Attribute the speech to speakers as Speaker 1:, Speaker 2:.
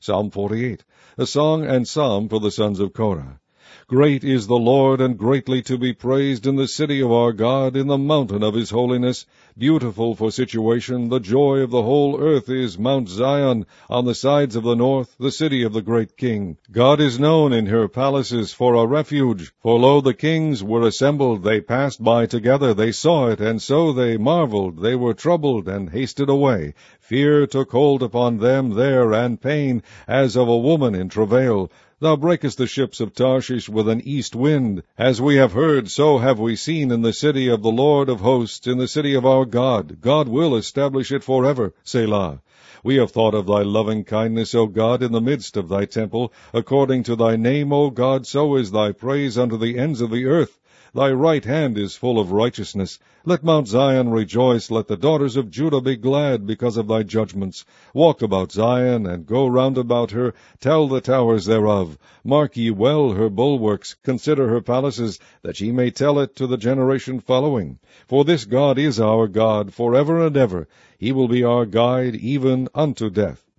Speaker 1: Psalm 48, a song and psalm for the sons of Korah. Great is the Lord, and greatly to be praised in the city of our God, in the mountain of his holiness. Beautiful for situation, the joy of the whole earth is Mount Zion, on the sides of the north, the city of the great King. God is known in her palaces for a refuge. For lo, the kings were assembled, they passed by together, they saw it, and so they marveled, they were troubled, and hasted away. Fear took hold upon them there, and pain, as of a woman in travail. Thou breakest the ships of Tarshish with an east wind. As we have heard, so have we seen in the city of the Lord of hosts, in the city of our God. God will establish it forever. Selah. We have thought of thy loving kindness, O God, in the midst of thy temple. According to thy name, O God, so is thy praise unto the ends of the earth. Thy right hand is full of righteousness. Let Mount Zion rejoice, let the daughters of Judah be glad because of thy judgments. Walk about Zion, and go round about her, tell the towers thereof. Mark ye well her bulwarks, consider her palaces, that ye may tell it to the generation following. For this God is our God, forever and ever. He will be our guide, even unto death.